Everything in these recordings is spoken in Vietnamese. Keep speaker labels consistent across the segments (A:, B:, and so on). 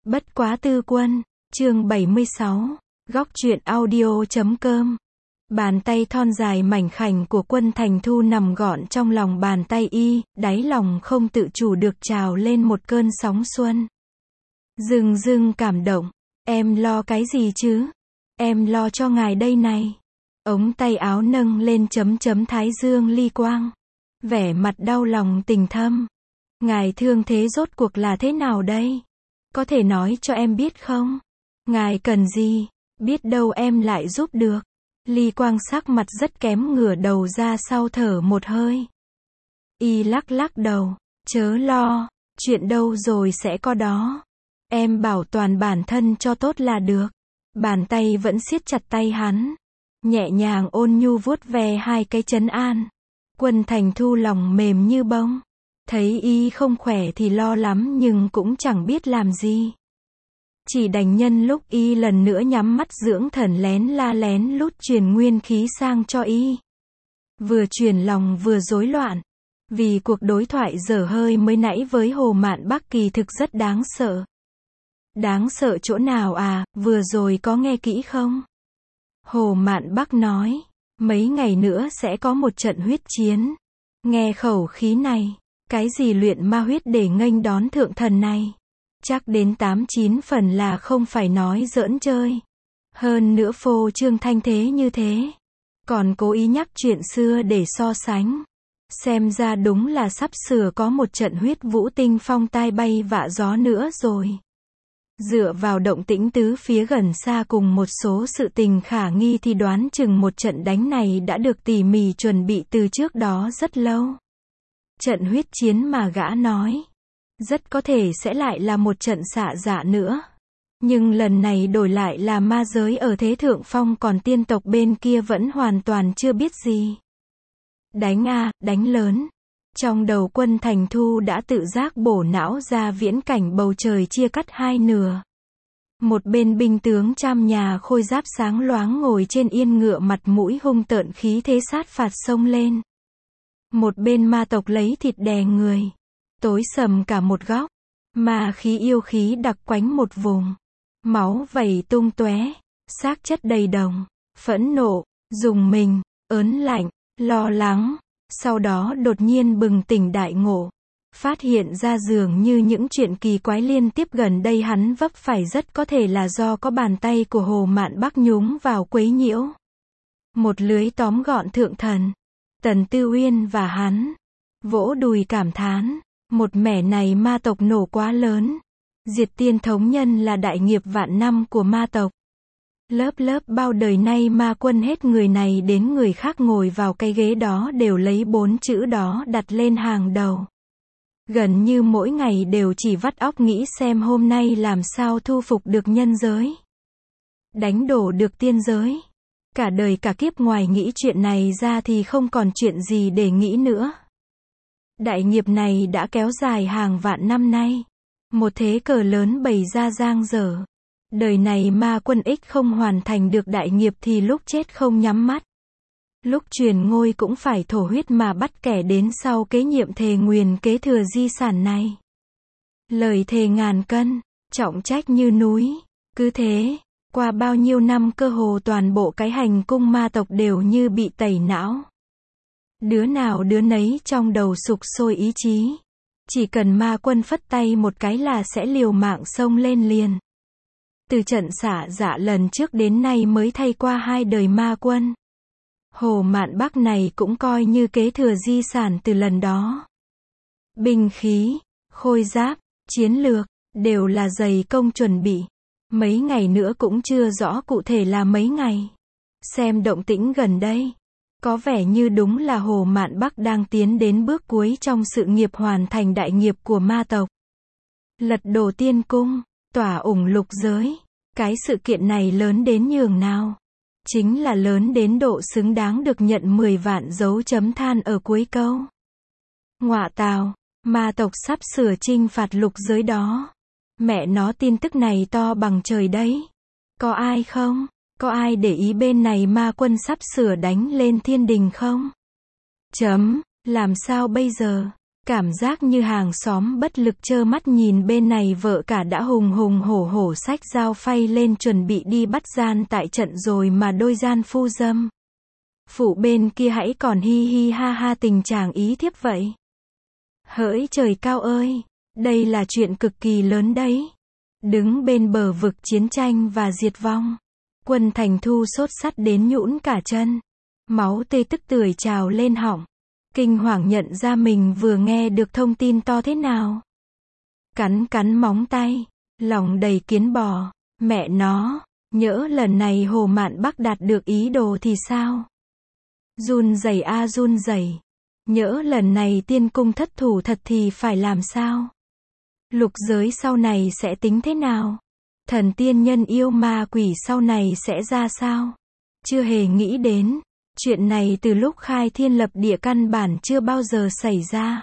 A: Bất quá tư quân, chương 76, góc truyện audio.com. Bàn tay thon dài mảnh khảnh của Quân Thành Thu nằm gọn trong lòng bàn tay y, đáy lòng không tự chủ được trào lên một cơn sóng xuân. Dưng dưng cảm động, em lo cái gì chứ? Em lo cho ngài đây này. Ống tay áo nâng lên thái dương ly quang. Vẻ mặt đau lòng tình thâm. Ngài thương thế rốt cuộc là thế nào đây? Có thể nói cho em biết không? Ngài cần gì? Biết đâu em lại giúp được. Ly quang sắc mặt rất kém, ngửa đầu ra sau thở một hơi. Y lắc lắc đầu, chớ lo, chuyện đâu rồi sẽ có đó. Em bảo toàn bản thân cho tốt là được. Bàn tay vẫn siết chặt tay hắn, nhẹ nhàng ôn nhu vuốt ve hai cái trấn an. Quân Thành Thu lòng mềm như bông. Thấy y không khỏe thì lo lắm nhưng cũng chẳng biết làm gì. Chỉ đành nhân lúc y lần nữa nhắm mắt dưỡng thần lén lút truyền nguyên khí sang cho y. Vừa truyền lòng vừa rối loạn. Vì cuộc đối thoại dở hơi mới nãy với Hồ Mạn Bắc kỳ thực rất đáng sợ. Đáng sợ chỗ nào à, vừa rồi có nghe kỹ không? Hồ Mạn Bắc nói, mấy ngày nữa sẽ có một trận huyết chiến. Nghe khẩu khí này, cái gì luyện ma huyết để nghênh đón thượng thần này? Chắc đến 8-9 phần là không phải nói giỡn chơi. Hơn nữa phô trương thanh thế như thế. Còn cố ý nhắc chuyện xưa để so sánh. Xem ra đúng là sắp sửa có một trận huyết vũ tinh phong tai bay vạ gió nữa rồi. Dựa vào động tĩnh tứ phía gần xa cùng một số sự tình khả nghi thì đoán chừng một trận đánh này đã được tỉ mỉ chuẩn bị từ trước đó rất lâu. Trận huyết chiến mà gã nói, rất có thể sẽ lại là một trận xạ dạ nữa. Nhưng lần này đổi lại là ma giới ở thế thượng phong, còn tiên tộc bên kia vẫn hoàn toàn chưa biết gì. Đánh à, đánh lớn. Trong đầu Quân Thành Thu đã tự giác bổ não ra viễn cảnh bầu trời chia cắt hai nửa. Một bên binh tướng trăm nhà khôi giáp sáng loáng ngồi trên yên ngựa, mặt mũi hung tợn, khí thế sát phạt xông lên. Một bên ma tộc lấy thịt đè người. Tối sầm cả một góc. Ma khí yêu khí đặc quánh một vùng. Máu vẩy tung tóe, xác chất đầy đồng. Phẫn nộ, rùng mình, ớn lạnh, lo lắng. Sau đó đột nhiên bừng tỉnh đại ngộ. Phát hiện ra dường như những chuyện kỳ quái liên tiếp gần đây hắn vấp phải rất có thể là do có bàn tay của Hồ Mạn Bắc nhúng vào quấy nhiễu. Một lưới tóm gọn thượng thần. Tần Tư Uyên và hắn vỗ đùi cảm thán. Một mẻ này ma tộc nổ quá lớn. Diệt tiên thống nhân là đại nghiệp vạn năm của ma tộc. Lớp bao đời nay ma quân hết người này đến người khác ngồi vào cái ghế đó đều lấy 4 chữ đó đặt lên hàng đầu. Gần như mỗi ngày đều chỉ vắt óc nghĩ xem hôm nay làm sao thu phục được nhân giới. Đánh đổ được tiên giới. Cả đời cả kiếp ngoài nghĩ chuyện này ra thì không còn chuyện gì để nghĩ nữa. Đại nghiệp này đã kéo dài hàng vạn năm nay. Một thế cờ lớn bày ra giang dở. Đời này ma quân ích không hoàn thành được đại nghiệp thì lúc chết không nhắm mắt. Lúc truyền ngôi cũng phải thổ huyết mà bắt kẻ đến sau kế nhiệm thề nguyền kế thừa di sản này. Lời thề ngàn cân, trọng trách như núi. Cứ thế, qua bao nhiêu năm cơ hồ toàn bộ cái hành cung ma tộc đều như bị tẩy não. Đứa nào đứa nấy trong đầu sục sôi ý chí. Chỉ cần ma quân phất tay một cái là sẽ liều mạng xông lên liền. Từ trận xả dạ lần trước đến nay mới thay qua 2 đời ma quân. Hồ Mạn Bắc này cũng coi như kế thừa di sản từ lần đó. Binh khí, khôi giáp, chiến lược, đều là dày công chuẩn bị. Mấy ngày nữa cũng chưa rõ cụ thể là mấy ngày. Xem động tĩnh gần đây. Có vẻ như đúng là Hồ Mạn Bắc đang tiến đến bước cuối trong sự nghiệp hoàn thành đại nghiệp của ma tộc. Lật đổ tiên cung, tỏa ủng lục giới. Cái sự kiện này lớn đến nhường nào? Chính là lớn đến độ xứng đáng được nhận 10 vạn dấu chấm than ở cuối câu. Ngọa tào, ma tộc sắp sửa chinh phạt lục giới đó. Mẹ nó, tin tức này to bằng trời đấy. Có ai không? Có ai để ý bên này ma quân sắp sửa đánh lên thiên đình không? Làm sao bây giờ? Cảm giác như hàng xóm bất lực trơ mắt nhìn bên này vợ cả đã hùng hùng hổ hổ xách dao phay lên chuẩn bị đi bắt gian tại trận rồi mà đôi gian phu dâm. Phụ bên kia hãy còn hi hi ha ha tình chàng ý thiếp vậy. Hỡi trời cao ơi, đây là chuyện cực kỳ lớn đấy. Đứng bên bờ vực chiến tranh và diệt vong. Quân Thành Thu sốt sắt đến nhũn cả chân. Máu tê tức tưởi trào lên họng. Kinh hoàng nhận ra mình vừa nghe được thông tin to thế nào. Cắn cắn móng tay. Lòng đầy kiến bò. Mẹ nó, nhỡ lần này Hồ Mạn Bắc đạt được ý đồ thì sao? Run rẩy a run rẩy. Nhỡ lần này tiên cung thất thủ thật thì phải làm sao? Lục giới sau này sẽ tính thế nào? Thần tiên nhân yêu ma quỷ sau này sẽ ra sao? Chưa hề nghĩ đến. Chuyện này từ lúc khai thiên lập địa căn bản chưa bao giờ xảy ra.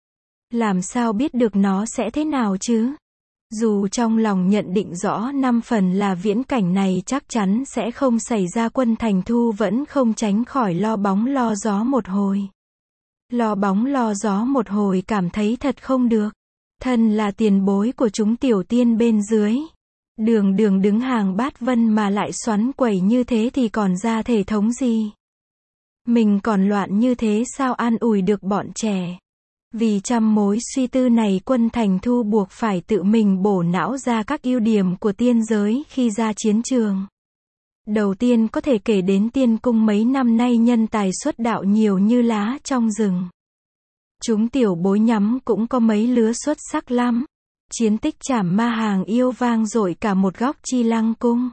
A: Làm sao biết được nó sẽ thế nào chứ? Dù trong lòng nhận định rõ 5 phần là viễn cảnh này chắc chắn sẽ không xảy ra, Quân Thành Thu vẫn không tránh khỏi lo bóng lo gió một hồi. Lo bóng lo gió một hồi cảm thấy thật không được. Thân là tiền bối của chúng tiểu tiên bên dưới. Đường đường đứng hàng bát vân mà lại xoắn quẩy như thế thì còn ra thể thống gì? Mình còn loạn như thế sao an ủi được bọn trẻ? Vì trăm mối suy tư này Quân Thành Thu buộc phải tự mình bổ não ra các ưu điểm của tiên giới khi ra chiến trường. Đầu tiên có thể kể đến tiên cung mấy năm nay nhân tài xuất đạo nhiều như lá trong rừng. Chúng tiểu bối nhắm cũng có mấy lứa xuất sắc lắm. Chiến tích trảm ma hàng yêu vang dội cả một góc Chi Lăng cung.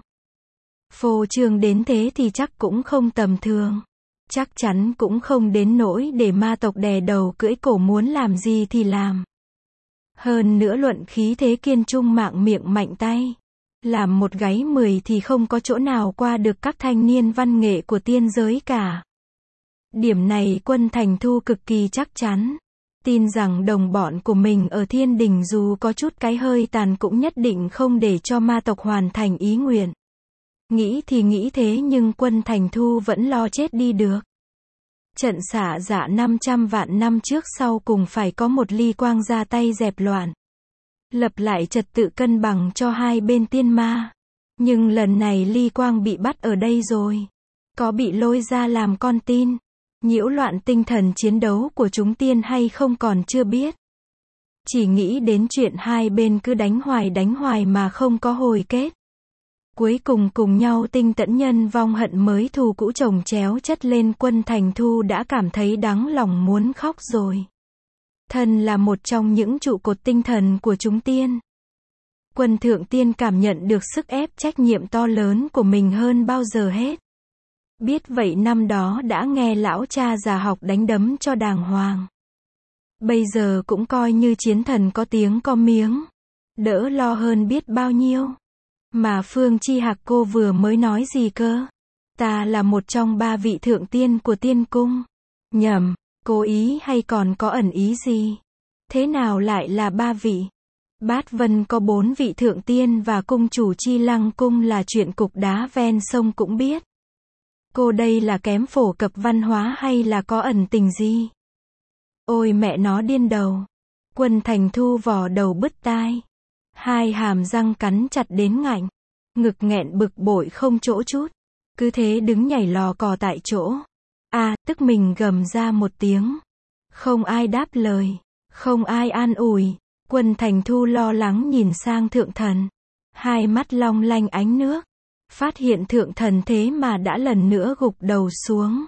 A: Phô trương đến thế thì chắc cũng không tầm thường. Chắc chắn cũng không đến nỗi để ma tộc đè đầu cưỡi cổ muốn làm gì thì làm. Hơn nữa luận khí thế kiên trung mạng miệng mạnh tay. Làm một gáy 10 thì không có chỗ nào qua được các thanh niên văn nghệ của tiên giới cả. Điểm này Quân Thành Thu cực kỳ chắc chắn. Tin rằng đồng bọn của mình ở thiên đình dù có chút cái hơi tàn cũng nhất định không để cho ma tộc hoàn thành ý nguyện. Nghĩ thì nghĩ thế nhưng Quân Thành Thu vẫn lo chết đi được. Trận xả dạ 500 vạn năm trước sau cùng phải có một Ly Quang ra tay dẹp loạn. Lập lại trật tự cân bằng cho hai bên tiên ma. Nhưng lần này Ly Quang bị bắt ở đây rồi. Có bị lôi ra làm con tin. Nhiễu loạn tinh thần chiến đấu của chúng tiên hay không còn chưa biết. Chỉ nghĩ đến chuyện hai bên cứ đánh hoài mà không có hồi kết. Cuối cùng cùng nhau tinh tẫn nhân vong hận mới thù cũ chồng chéo chất lên, Quân Thành Thu đã cảm thấy đắng lòng muốn khóc rồi. Thân là một trong những trụ cột tinh thần của chúng tiên. Quân Thượng Tiên cảm nhận được sức ép trách nhiệm to lớn của mình hơn bao giờ hết. Biết vậy năm đó đã nghe lão cha già học đánh đấm cho đàng hoàng. Bây giờ cũng coi như chiến thần có tiếng có miếng. Đỡ lo hơn biết bao nhiêu. Mà Phương Chi Hạc cô vừa mới nói gì cơ? Ta là một trong 3 vị thượng tiên của tiên cung. Nhầm, cố ý hay còn có ẩn ý gì? Thế nào lại là 3 vị? Bát Vân có 4 vị thượng tiên và cung chủ Chi Lăng cung là chuyện cục đá ven sông cũng biết. Cô đây là kém phổ cập văn hóa hay là có ẩn tình gì? Ôi mẹ nó điên đầu. Quân Thành Thu vò đầu bứt tai. Hai hàm răng cắn chặt đến ngạnh. Ngực nghẹn bực bội không chỗ chút. Cứ thế đứng nhảy lò cò tại chỗ. Tức mình gầm ra một tiếng. Không ai đáp lời. Không ai an ủi. Quân Thành Thu lo lắng nhìn sang thượng thần. Hai mắt long lanh ánh nước. Phát hiện thượng thần thế mà đã lần nữa gục đầu xuống.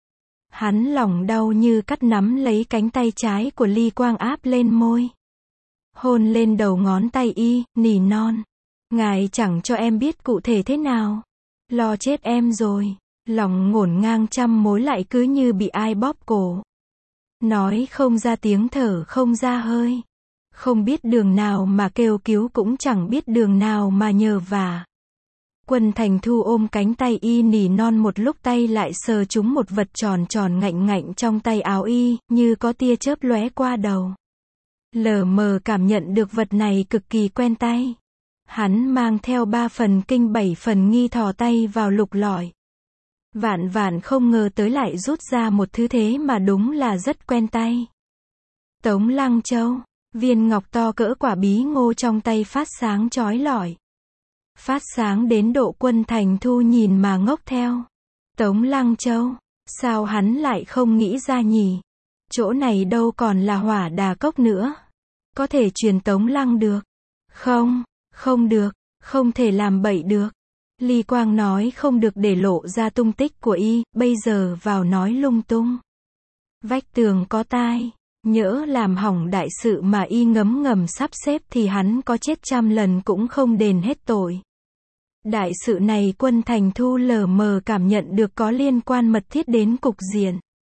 A: Hắn lòng đau như cắt nắm lấy cánh tay trái của Ly Quang áp lên môi. Hôn lên đầu ngón tay y, nỉ non. Ngài chẳng cho em biết cụ thể thế nào. Lo chết em rồi. Lòng ngổn ngang trăm mối lại cứ như bị ai bóp cổ. Nói không ra tiếng, thở không ra hơi. Không biết đường nào mà kêu cứu cũng chẳng biết đường nào mà nhờ vả. Quân Thành Thu ôm cánh tay y nỉ non một lúc, tay lại sờ trúng một vật tròn tròn ngạnh ngạnh trong tay áo y, như có tia chớp lóe qua đầu. Lờ mờ cảm nhận được vật này cực kỳ quen tay. Hắn mang theo 3 phần kinh 7 phần nghi, thò tay vào lục lọi. Vạn vạn không ngờ tới lại rút ra một thứ thế mà đúng là rất quen tay. Tống Lăng Châu, viên ngọc to cỡ quả bí ngô trong tay phát sáng chói lọi. Phát sáng đến độ Quân Thành Thu nhìn mà ngốc theo. Tống Lăng Châu, sao hắn lại không nghĩ ra nhỉ? Chỗ này đâu còn là Hỏa Đà Cốc nữa. Có thể truyền Tống Lăng được. Không, không được, không thể làm bậy được. Ly Quang nói không được để lộ ra tung tích của y, bây giờ vào nói lung tung. Vách tường có tai, nhỡ làm hỏng đại sự mà y ngấm ngầm sắp xếp thì hắn có chết 100 lần cũng không đền hết tội. Đại sự này Quân Thành Thu lờ mờ cảm nhận được có liên quan mật thiết đến cục diện.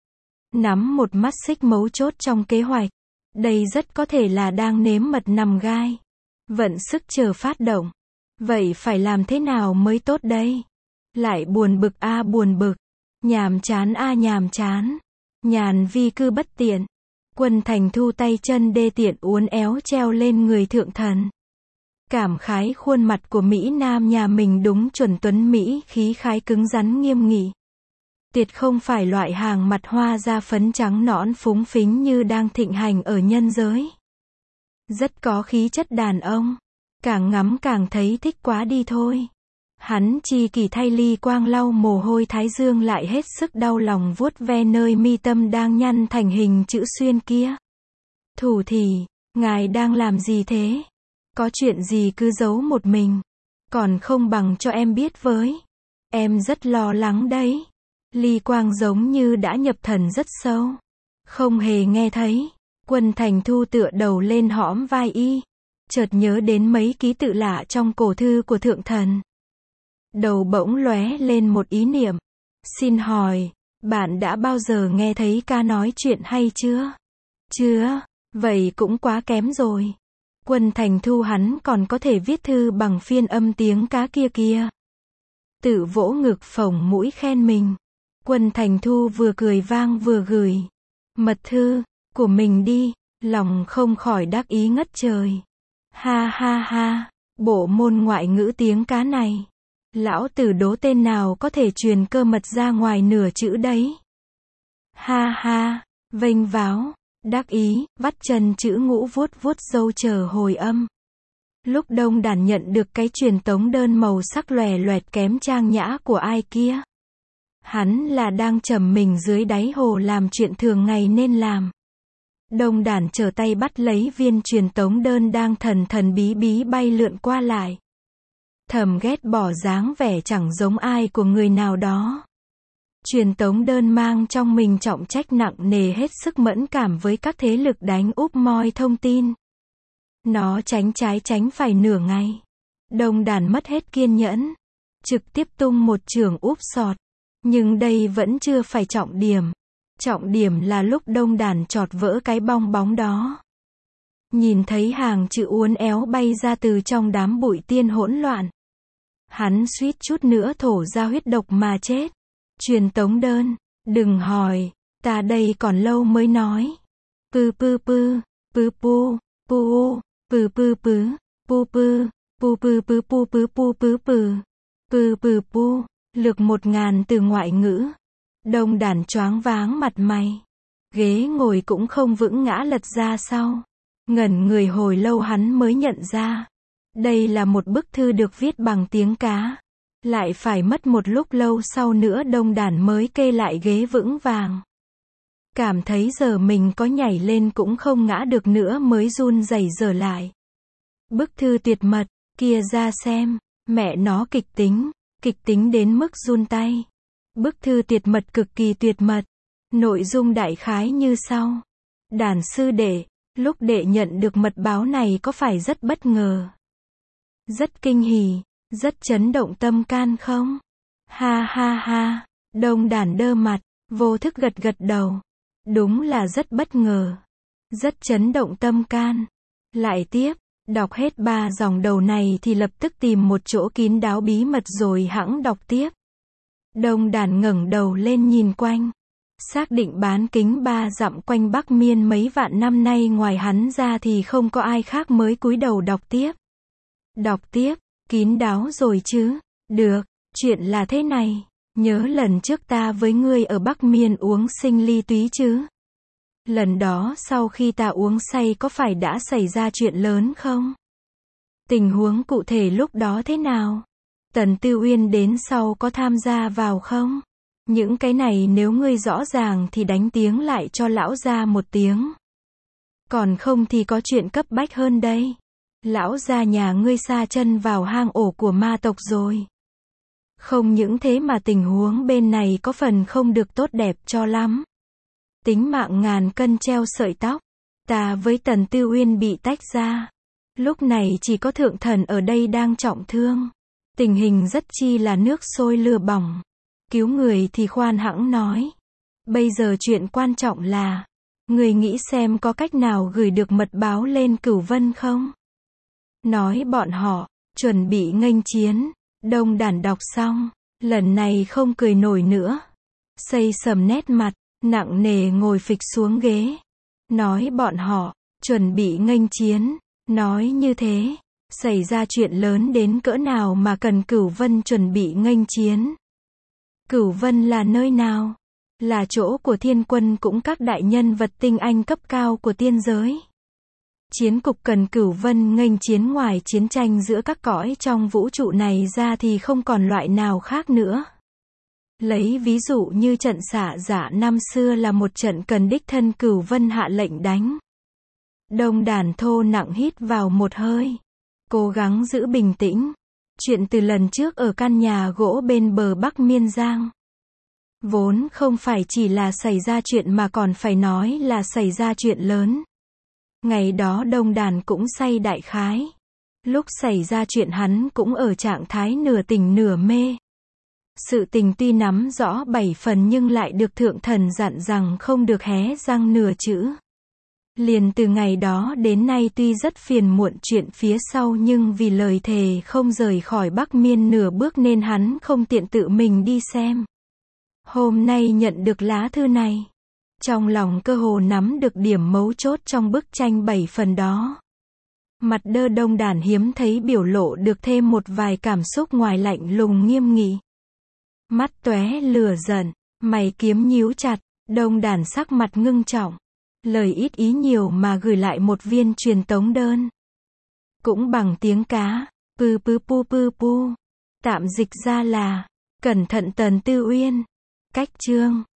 A: Nắm một mắt xích mấu chốt trong kế hoạch. Đây rất có thể là đang nếm mật nằm gai. Vận sức chờ phát động. Vậy phải làm thế nào mới tốt đây? Lại buồn bực a buồn bực. Nhàm chán a nhàm chán. Nhàn vi cư bất tiện. Quân Thành Thu tay chân đê tiện uốn éo treo lên người thượng thần. Cảm khái khuôn mặt của Mỹ Nam nhà mình đúng chuẩn tuấn Mỹ, khí khái cứng rắn nghiêm nghị. Tuyệt không phải loại hàng mặt hoa da phấn trắng nõn phúng phính như đang thịnh hành ở nhân giới. Rất có khí chất đàn ông. Càng ngắm càng thấy thích quá đi thôi. Hắn chi kỷ thay Ly Quang lau mồ hôi thái dương lại hết sức đau lòng vuốt ve nơi mi tâm đang nhăn thành hình chữ xuyên kia. Thủ thì, ngài đang làm gì thế? Có chuyện gì cứ giấu một mình? Còn không bằng cho em biết với. Em rất lo lắng đấy. Ly Quang giống như đã nhập thần rất sâu. Không hề nghe thấy. Quân Thành Thu tựa đầu lên hõm vai y. Chợt nhớ đến mấy ký tự lạ trong cổ thư của thượng thần. Đầu bỗng lóe lên một ý niệm. Xin hỏi, bạn đã bao giờ nghe thấy ca nói chuyện hay chưa? Chưa, vậy cũng quá kém rồi. Quân Thành Thu hắn còn có thể viết thư bằng phiên âm tiếng cá kia kìa. Tự vỗ ngực phồng mũi khen mình. Quân Thành Thu vừa cười vang vừa gửi mật thư của mình đi, lòng không khỏi đắc ý ngất trời. Ha ha ha, bộ môn ngoại ngữ tiếng cá này. Lão tử đố tên nào có thể truyền cơ mật ra ngoài nửa chữ đấy. Ha ha, vênh váo, đắc ý, vắt chân chữ ngũ vuốt vuốt râu chờ hồi âm. Lúc Đông Đản nhận được cái truyền tống đơn màu sắc lòe loẹt kém trang nhã của ai kia. Hắn là đang trầm mình dưới đáy hồ làm chuyện thường ngày nên làm. Đông Đản trở tay bắt lấy viên truyền tống đơn đang thần thần bí bí bay lượn qua lại. Thầm ghét bỏ dáng vẻ chẳng giống ai của người nào đó. Truyền tống đơn mang trong mình trọng trách nặng nề hết sức mẫn cảm với các thế lực đánh úp moi thông tin. Nó tránh trái tránh phải nửa ngày. Đông Đản mất hết kiên nhẫn. Trực tiếp tung một chưởng úp sọt. Nhưng đây vẫn chưa phải trọng điểm. Trọng điểm là lúc Đông Đản chọt vỡ cái bong bóng đó. Nhìn thấy hàng chữ uốn éo bay ra từ trong đám bụi tiên hỗn loạn. Hắn suýt chút nữa thổ ra huyết độc mà chết. Truyền tống đơn, đừng hỏi, ta đây còn lâu mới nói. Pư pư pư, pư pu, pu, pư pư pứ, pu pư, pu pư pứ pu pứ pu pứ pư pư pu, lược 1000 từ ngoại ngữ. Đông Đản choáng váng mặt mày. Ghế ngồi cũng không vững ngã lật ra sau. Ngẩn người hồi lâu hắn mới nhận ra. Đây là một bức thư được viết bằng tiếng cá. Lại phải mất một lúc lâu sau nữa Đông Đản mới kê lại ghế vững vàng. Cảm thấy giờ mình có nhảy lên cũng không ngã được nữa mới run rẩy trở lại. Bức thư tuyệt mật, kia ra xem, mẹ nó kịch tính đến mức run tay. Bức thư tuyệt mật cực kỳ tuyệt mật. Nội dung đại khái như sau. Đản sư đệ, lúc đệ nhận được mật báo này có phải rất bất ngờ? Rất kinh hỉ, rất chấn động tâm can không? Ha ha ha, Đông Đản đơ mặt, vô thức gật gật đầu. Đúng là rất bất ngờ. Rất chấn động tâm can. Lại tiếp, đọc hết 3 dòng đầu này thì lập tức tìm một chỗ kín đáo bí mật rồi hẵng đọc tiếp. Đông Đản ngẩng đầu lên nhìn quanh. Xác định bán kính 3 dặm quanh Bắc Miên mấy vạn năm nay ngoài hắn ra thì không có ai khác mới cúi đầu đọc tiếp. Đọc tiếp, kín đáo rồi chứ? Được, chuyện là thế này. Nhớ lần trước ta với ngươi ở Bắc Miên uống sinh ly túy chứ? Lần đó sau khi ta uống say có phải đã xảy ra chuyện lớn không? Tình huống cụ thể lúc đó thế nào? Tần Tư Uyên đến sau có tham gia vào không? Những cái này nếu ngươi rõ ràng thì đánh tiếng lại cho lão gia một tiếng. Còn không thì có chuyện cấp bách hơn đây. Lão gia nhà ngươi sa chân vào hang ổ của ma tộc rồi. Không những thế mà tình huống bên này có phần không được tốt đẹp cho lắm. Tính mạng ngàn cân treo sợi tóc. Ta với Tần Tư Uyên bị tách ra. Lúc này chỉ có thượng thần ở đây đang trọng thương. Tình hình rất chi là nước sôi lửa bỏng. Cứu người thì khoan hãng nói. Bây giờ chuyện quan trọng là, người nghĩ xem có cách nào gửi được mật báo lên Cửu Vân không? Nói bọn họ, chuẩn bị nghênh chiến. Đông đản đọc xong, lần này không cười nổi nữa. Xây sầm nét mặt, nặng nề ngồi phịch xuống ghế. Nói bọn họ, chuẩn bị nghênh chiến. Nói như thế, xảy ra chuyện lớn đến cỡ nào mà cần Cửu Vân chuẩn bị nghênh chiến. Cửu Vân là nơi nào? Là chỗ của thiên quân cũng các đại nhân vật tinh anh cấp cao của tiên giới. Chiến cục cần Cửu Vân nghênh chiến, ngoài chiến tranh giữa các cõi trong vũ trụ này ra thì không còn loại nào khác nữa. Lấy ví dụ như trận xạ giả năm xưa là một trận cần đích thân Cửu Vân hạ lệnh đánh. Đông đàn thô nặng hít vào một hơi. Cố gắng giữ bình tĩnh. Chuyện từ lần trước ở căn nhà gỗ bên bờ Bắc Miên Giang. Vốn không phải chỉ là xảy ra chuyện mà còn phải nói là xảy ra chuyện lớn. Ngày đó Đông đàn cũng say đại khái. Lúc xảy ra chuyện hắn cũng ở trạng thái nửa tỉnh nửa mê. Sự tình tuy nắm rõ 7 phần nhưng lại được thượng thần dặn rằng không được hé răng nửa chữ. Liền từ ngày đó đến nay tuy rất phiền muộn chuyện phía sau nhưng vì lời thề không rời khỏi Bắc Miên nửa bước nên hắn không tiện tự mình đi xem. Hôm nay nhận được lá thư này. Trong lòng cơ hồ nắm được điểm mấu chốt trong bức tranh 7 phần đó. Mặt đơ Đông đàn hiếm thấy biểu lộ được thêm một vài cảm xúc ngoài lạnh lùng nghiêm nghị. Mắt tóe lửa giận, mày kiếm nhíu chặt, Đông đàn sắc mặt ngưng trọng. Lời ít ý nhiều mà gửi lại một viên truyền tống đơn. Cũng bằng tiếng cá, pư pư pu pư pu. Tạm dịch ra là, cẩn thận Tần Tư Uyên. Cách chương